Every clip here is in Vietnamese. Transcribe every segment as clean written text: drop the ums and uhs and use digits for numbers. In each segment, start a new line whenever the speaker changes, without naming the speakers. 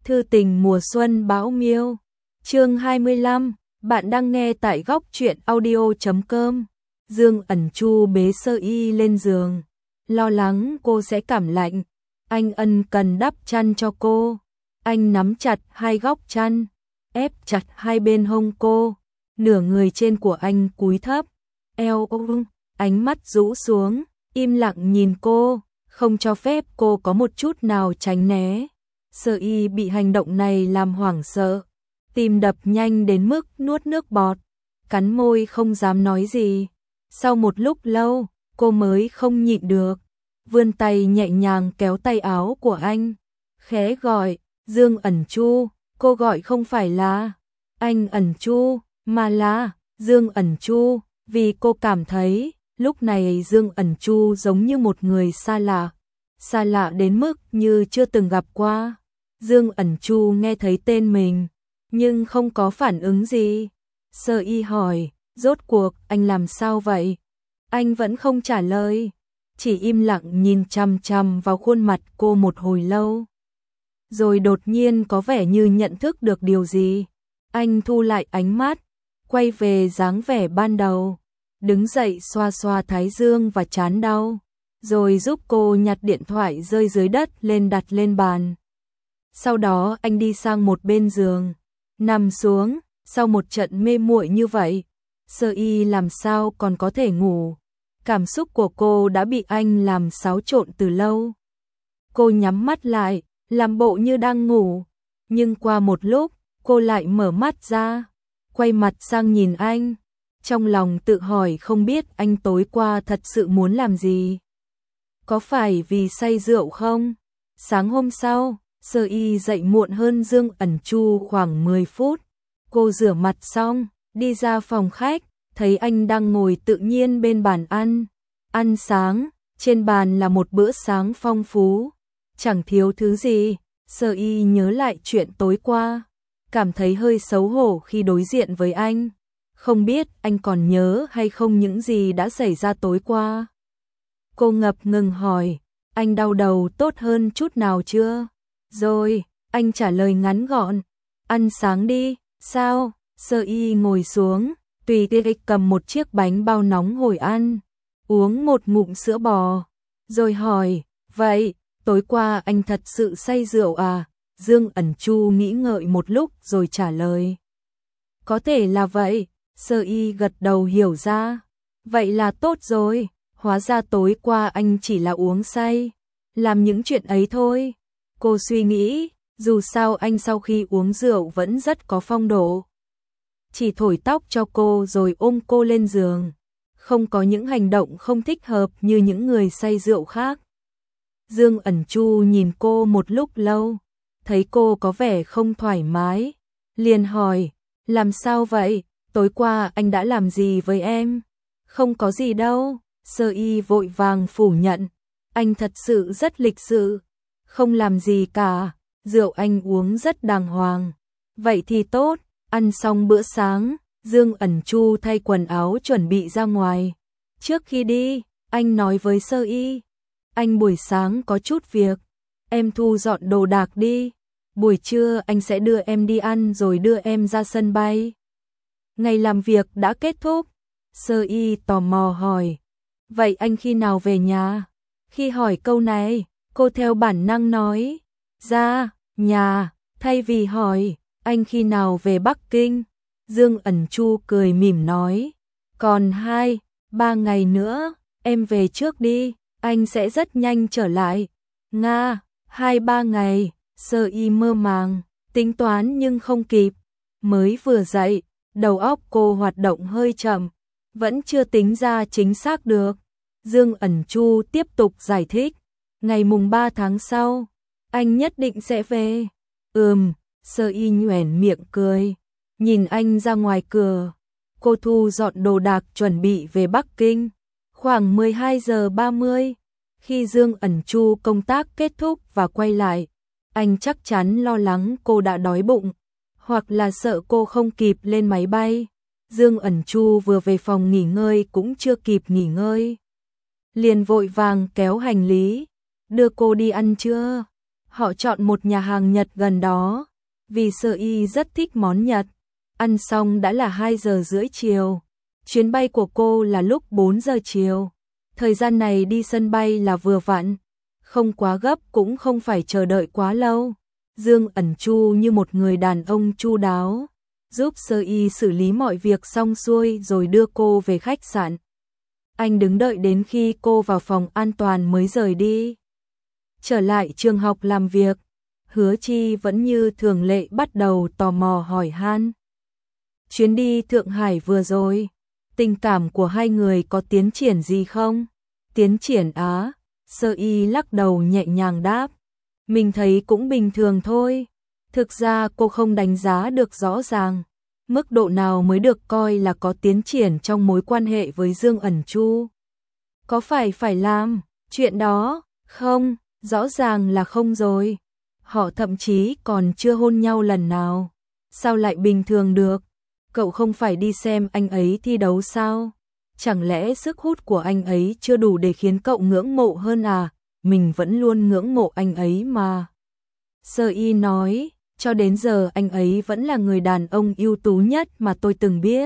Thư tình mùa xuân bão miêu. Chương 25, bạn đang nghe tại góc truyện audio.com. Dương Ẩn Chu bế Sơ Y lên giường, lo lắng cô sẽ cảm lạnh. Anh ân cần đắp chăn cho cô. Anh nắm chặt hai góc chăn, ép chặt hai bên hông cô. Nửa người trên của anh cúi thấp, eo ôm, ánh mắt rũ xuống, im lặng nhìn cô, không cho phép cô có một chút nào tránh né. Sơ Y bị hành động này làm hoảng sợ, tim đập nhanh đến mức nuốt nước bọt, cắn môi không dám nói gì. Sau một lúc lâu, cô mới không nhịn được, vươn tay nhẹ nhàng kéo tay áo của anh, khẽ gọi, Dương Ẩn Chu. Cô gọi không phải là anh Ẩn Chu, mà là Dương Ẩn Chu, vì cô cảm thấy lúc này Dương Ẩn Chu giống như một người xa lạ đến mức như chưa từng gặp qua. Dương Ẩn Chu nghe thấy tên mình, nhưng không có phản ứng gì. Sơ Y hỏi, rốt cuộc anh làm sao vậy? Anh vẫn không trả lời, chỉ im lặng nhìn chằm chằm vào khuôn mặt cô một hồi lâu. Rồi đột nhiên có vẻ như nhận thức được điều gì. Anh thu lại ánh mắt, quay về dáng vẻ ban đầu, đứng dậy xoa xoa thái dương và trán đau, rồi giúp cô nhặt điện thoại rơi dưới đất lên đặt lên bàn. Sau đó anh đi sang một bên giường, nằm xuống. Sau một trận mê muội như vậy, Sơ Y làm sao còn có thể ngủ. Cảm xúc của cô đã bị anh làm xáo trộn từ lâu. Cô nhắm mắt lại, làm bộ như đang ngủ, nhưng qua một lúc, cô lại mở mắt ra, quay mặt sang nhìn anh, trong lòng tự hỏi không biết anh tối qua thật sự muốn làm gì. Có phải vì say rượu không? Sáng hôm sau, Sơ Y dậy muộn hơn Dương Ẩn Chu khoảng 10 phút. Cô rửa mặt xong, đi ra phòng khách, thấy anh đang ngồi tự nhiên bên bàn ăn sáng. Trên bàn là một bữa sáng phong phú, chẳng thiếu thứ gì. Sơ Y nhớ lại chuyện tối qua, cảm thấy hơi xấu hổ khi đối diện với anh. Không biết anh còn nhớ hay không những gì đã xảy ra tối qua. Cô ngập ngừng hỏi, anh đau đầu tốt hơn chút nào chưa? Rồi, anh trả lời ngắn gọn, ăn sáng đi. Sao? Sơ Y ngồi xuống, tùy tiện cầm một chiếc bánh bao nóng hồi ăn, uống một ngụm sữa bò, rồi hỏi, vậy, tối qua anh thật sự say rượu à? Dương Ẩn Chu nghĩ ngợi một lúc rồi trả lời, có thể là vậy. Sơ Y gật đầu hiểu ra, vậy là tốt rồi, hóa ra tối qua anh chỉ là uống say, làm những chuyện ấy thôi. Cô suy nghĩ, dù sao anh sau khi uống rượu vẫn rất có phong độ. Chỉ thổi tóc cho cô rồi ôm cô lên giường, không có những hành động không thích hợp như những người say rượu khác. Dương Ẩn Chu nhìn cô một lúc lâu, thấy cô có vẻ không thoải mái, liền hỏi, làm sao vậy? Tối qua anh đã làm gì với em? Không có gì đâu. Sơ Y vội vàng phủ nhận, anh thật sự rất lịch sự, không làm gì cả. Rượu anh uống rất đàng hoàng. Vậy thì tốt. Ăn xong bữa sáng, Dương Ẩn Chu thay quần áo chuẩn bị ra ngoài. Trước khi đi, anh nói với Sơ Y, anh buổi sáng có chút việc, em thu dọn đồ đạc đi. Buổi trưa anh sẽ đưa em đi ăn rồi đưa em ra sân bay. Ngày làm việc đã kết thúc. Sơ Y tò mò hỏi, vậy anh khi nào về nhà? Khi hỏi câu này, cô theo bản năng nói ra nhà, thay vì hỏi anh khi nào về Bắc Kinh. Dương Ẩn Chu cười mỉm nói, còn 2-3 ngày nữa, em về trước đi, anh sẽ rất nhanh trở lại. Nga, 2-3 ngày. Sơ Y mơ màng, tính toán nhưng không kịp. Mới vừa dậy, đầu óc cô hoạt động hơi chậm, vẫn chưa tính ra chính xác được. Dương Ẩn Chu tiếp tục giải thích, ngày mùng 3 tháng sau, anh nhất định sẽ về. Sơ Y nhoẻn miệng cười, nhìn anh ra ngoài cửa. Cô thu dọn đồ đạc chuẩn bị về Bắc Kinh. Khoảng 12 giờ 30, khi Dương Ẩn Chu công tác kết thúc và quay lại, anh chắc chắn lo lắng cô đã đói bụng, hoặc là sợ cô không kịp lên máy bay. Dương Ẩn Chu vừa về phòng nghỉ ngơi cũng chưa kịp nghỉ ngơi, liền vội vàng kéo hành lý, đưa cô đi ăn trưa. Họ chọn một nhà hàng Nhật gần đó, vì Sơ Y rất thích món Nhật. Ăn xong đã là 2 giờ rưỡi chiều. Chuyến bay của cô là lúc 4 giờ chiều. Thời gian này đi sân bay là vừa vặn, không quá gấp cũng không phải chờ đợi quá lâu. Dương Ẩn Chu như một người đàn ông chu đáo, giúp Sơ Y xử lý mọi việc xong xuôi rồi đưa cô về khách sạn. Anh đứng đợi đến khi cô vào phòng an toàn mới rời đi. Trở lại trường học làm việc, Hứa Chi vẫn như thường lệ bắt đầu tò mò hỏi han. Chuyến đi Thượng Hải vừa rồi, tình cảm của hai người có tiến triển gì không? Tiến triển á? Sơ Y lắc đầu nhẹ nhàng đáp. Mình thấy cũng bình thường thôi. Thực ra cô không đánh giá được rõ ràng mức độ nào mới được coi là có tiến triển trong mối quan hệ với Dương Ẩn Chu. Có phải làm chuyện đó không? Rõ ràng là không rồi. Họ thậm chí còn chưa hôn nhau lần nào. Sao lại bình thường được? Cậu không phải đi xem anh ấy thi đấu sao? Chẳng lẽ sức hút của anh ấy chưa đủ để khiến cậu ngưỡng mộ hơn à? Mình vẫn luôn ngưỡng mộ anh ấy mà. Sơ Y nói, cho đến giờ anh ấy vẫn là người đàn ông ưu tú nhất mà tôi từng biết.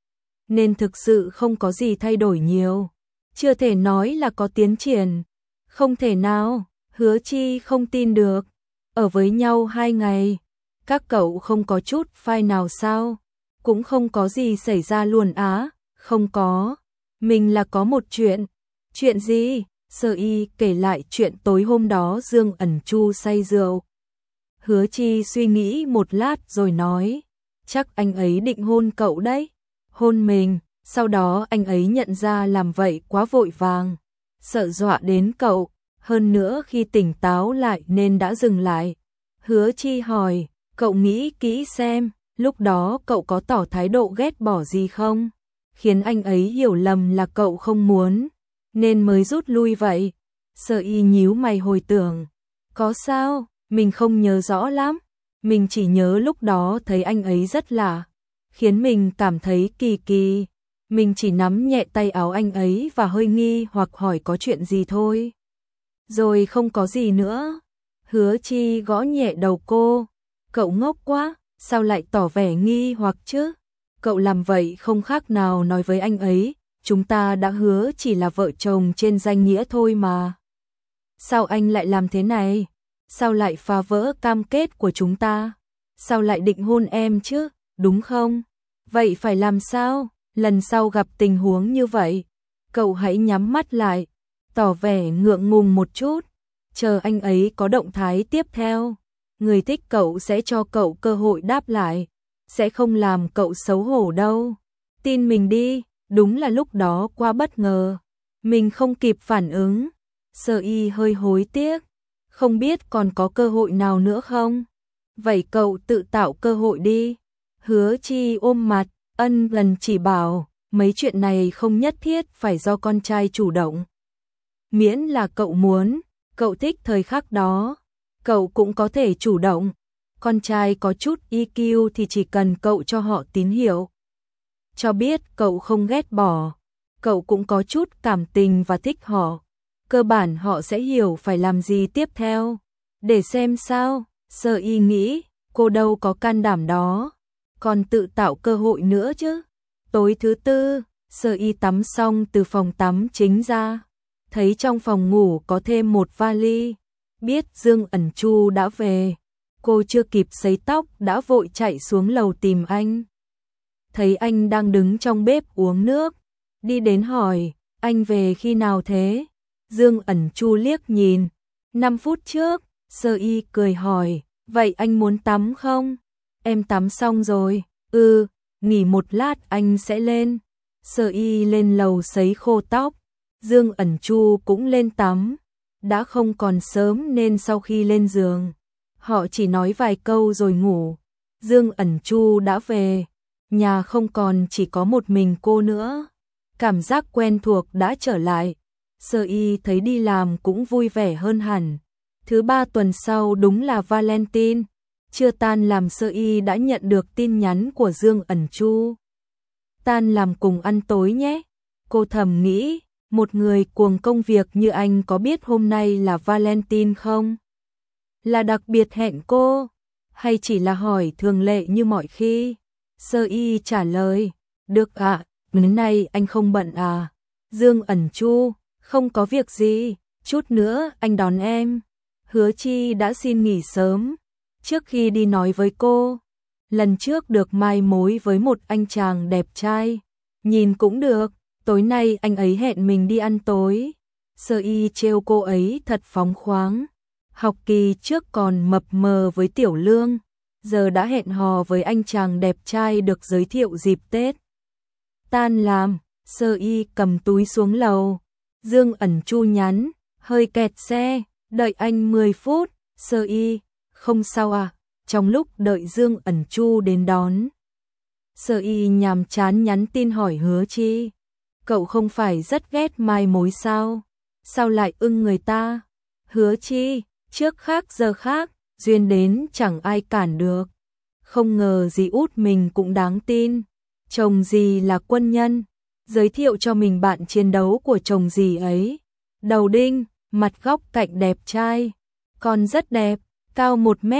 Nên thực sự không có gì thay đổi nhiều. Chưa thể nói là có tiến triển. Không thể nào, Hứa Chi không tin được. Ở với nhau 2 ngày, các cậu không có chút phai nào sao? Cũng không có gì xảy ra luôn á? Không có. Mình là có một chuyện. Chuyện gì? Sơ Y kể lại chuyện tối hôm đó Dương Ẩn Chu say rượu. Hứa Chi suy nghĩ một lát rồi nói, chắc anh ấy định hôn cậu đấy. Hôn mình, sau đó anh ấy nhận ra làm vậy quá vội vàng, sợ dọa đến cậu, hơn nữa khi tỉnh táo lại nên đã dừng lại. Hứa Chi hỏi, cậu nghĩ kỹ xem, lúc đó cậu có tỏ thái độ ghét bỏ gì không? Khiến anh ấy hiểu lầm là cậu không muốn, nên mới rút lui vậy. Sơ Y nhíu mày hồi tưởng, có sao? Mình không nhớ rõ lắm, mình chỉ nhớ lúc đó thấy anh ấy rất lạ, khiến mình cảm thấy kỳ kỳ. Mình chỉ nắm nhẹ tay áo anh ấy và hơi nghi hoặc hỏi có chuyện gì thôi. Rồi không có gì nữa. Hứa Chi gõ nhẹ đầu cô. Cậu ngốc quá, sao lại tỏ vẻ nghi hoặc chứ? Cậu làm vậy không khác nào nói với anh ấy, chúng ta đã hứa chỉ là vợ chồng trên danh nghĩa thôi mà. Sao anh lại làm thế này? Sao lại phá vỡ cam kết của chúng ta? Sao lại định hôn em chứ, đúng không? Vậy phải làm sao? Lần sau gặp tình huống như vậy, cậu hãy nhắm mắt lại, tỏ vẻ ngượng ngùng một chút, chờ anh ấy có động thái tiếp theo. Người thích cậu sẽ cho cậu cơ hội đáp lại, sẽ không làm cậu xấu hổ đâu. Tin mình đi, đúng là lúc đó quá bất ngờ. Mình không kịp phản ứng. Sơ Y hơi hối tiếc. Không biết còn có cơ hội nào nữa không? Vậy cậu tự tạo cơ hội đi. Hứa Chi ôm mặt, ân lần chỉ bảo, mấy chuyện này không nhất thiết phải do con trai chủ động. Miễn là cậu muốn, cậu thích thời khắc đó, cậu cũng có thể chủ động. Con trai có chút EQ thì chỉ cần cậu cho họ tín hiệu, cho biết cậu không ghét bỏ, cậu cũng có chút cảm tình và thích họ. Cơ bản họ sẽ hiểu phải làm gì tiếp theo. Để xem sao, Sơ Y nghĩ, cô đâu có can đảm đó, còn tự tạo cơ hội nữa chứ. Tối thứ tư, Sơ Y tắm xong từ phòng tắm chính ra, thấy trong phòng ngủ có thêm một vali, biết Dương Ẩn Chu đã về. Cô chưa kịp sấy tóc đã vội chạy xuống lầu tìm anh. Thấy anh đang đứng trong bếp uống nước, đi đến hỏi, anh về khi nào thế? Dương Ẩn Chu liếc nhìn, 5 phút trước. Sơ Y cười hỏi, vậy anh muốn tắm không? Em tắm xong rồi. Nghỉ một lát anh sẽ lên. Sơ Y lên lầu sấy khô tóc, Dương Ẩn Chu cũng lên tắm. Đã không còn sớm nên sau khi lên giường, họ chỉ nói vài câu rồi ngủ. Dương Ẩn Chu đã về, nhà không còn chỉ có một mình cô nữa. Cảm giác quen thuộc đã trở lại. Sơ Y thấy đi làm cũng vui vẻ hơn hẳn. Thứ 3 tuần sau đúng là Valentine. Chưa tan làm Sơ Y đã nhận được tin nhắn của Dương Ẩn Chu. Tan làm cùng ăn tối nhé. Cô thầm nghĩ, một người cuồng công việc như anh có biết hôm nay là Valentine không? Là đặc biệt hẹn cô, hay chỉ là hỏi thường lệ như mọi khi? Sơ y trả lời, được ạ, đến nay anh không bận à? Dương Ẩn Chu, không có việc gì, chút nữa anh đón em. Hứa Chi đã xin nghỉ sớm, trước khi đi nói với cô. Lần trước được mai mối với một anh chàng đẹp trai, nhìn cũng được, tối nay anh ấy hẹn mình đi ăn tối. Sơ y trêu cô ấy thật phóng khoáng. Học kỳ trước còn mập mờ với Tiểu Lương, giờ đã hẹn hò với anh chàng đẹp trai được giới thiệu dịp Tết. Tan làm, Sơ y cầm túi xuống lầu. Dương Ẩn Chu nhắn, hơi kẹt xe, đợi anh 10 phút. Sơ y, không sao à? Trong lúc đợi Dương Ẩn Chu đến đón, Sơ y nhàm chán nhắn tin hỏi Hứa Chi, cậu không phải rất ghét mai mối sao? Sao lại ưng người ta? Hứa Chi, trước khác giờ khác, duyên đến chẳng ai cản được. Không ngờ dì út mình cũng đáng tin. Chồng dì là quân nhân, giới thiệu cho mình bạn chiến đấu của chồng dì ấy. Đầu đinh, mặt góc cạnh đẹp trai, còn rất đẹp, cao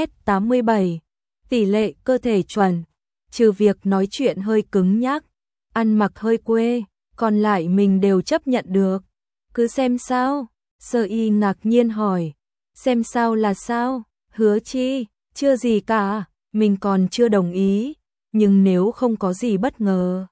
1m87, tỷ lệ cơ thể chuẩn, trừ việc nói chuyện hơi cứng nhắc, ăn mặc hơi quê, còn lại mình đều chấp nhận được. Cứ xem sao? Sơ y ngạc nhiên hỏi. Xem sao là sao? Hứa Chi, chưa gì cả, mình còn chưa đồng ý, nhưng nếu không có gì bất ngờ,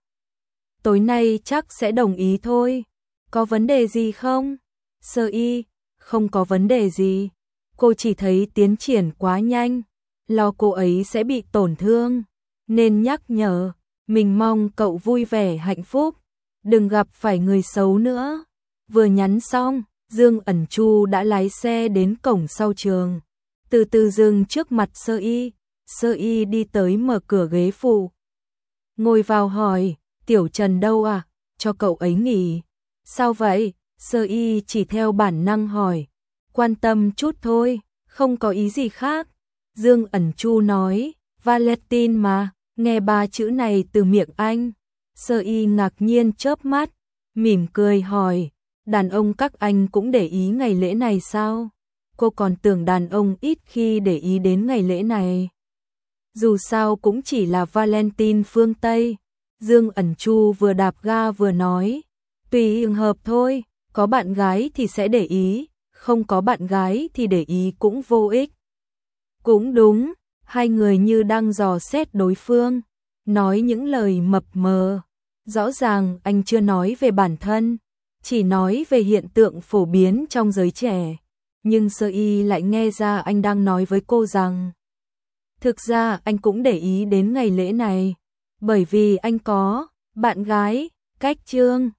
tối nay chắc sẽ đồng ý thôi. Có vấn đề gì không? Sơ y, không có vấn đề gì. Cô chỉ thấy tiến triển quá nhanh, lo cô ấy sẽ bị tổn thương, nên nhắc nhở. Mình mong cậu vui vẻ hạnh phúc, đừng gặp phải người xấu nữa. Vừa nhắn xong, Dương Ẩn Chu đã lái xe đến cổng sau trường, từ từ dừng trước mặt Sơ y. Sơ y đi tới mở cửa ghế phụ, ngồi vào hỏi, Tiểu Trần đâu à? Cho cậu ấy nghỉ. Sao vậy? Sơ y chỉ theo bản năng hỏi, quan tâm chút thôi, không có ý gì khác. Dương Ẩn Chu nói, Valentine mà, nghe ba chữ này từ miệng anh. Sơ y ngạc nhiên chớp mắt, mỉm cười hỏi, đàn ông các anh cũng để ý ngày lễ này sao? Cô còn tưởng đàn ông ít khi để ý đến ngày lễ này. Dù sao cũng chỉ là Valentine phương Tây. Dương Ẩn Chu vừa đạp ga vừa nói, tùy trường hợp thôi, có bạn gái thì sẽ để ý, không có bạn gái thì để ý cũng vô ích. Cũng đúng, hai người như đang dò xét đối phương, nói những lời mập mờ. Rõ ràng anh chưa nói về bản thân, chỉ nói về hiện tượng phổ biến trong giới trẻ. Nhưng Sơ y lại nghe ra anh đang nói với cô rằng, thực ra anh cũng để ý đến ngày lễ này, bởi vì anh có bạn gái. Cách chương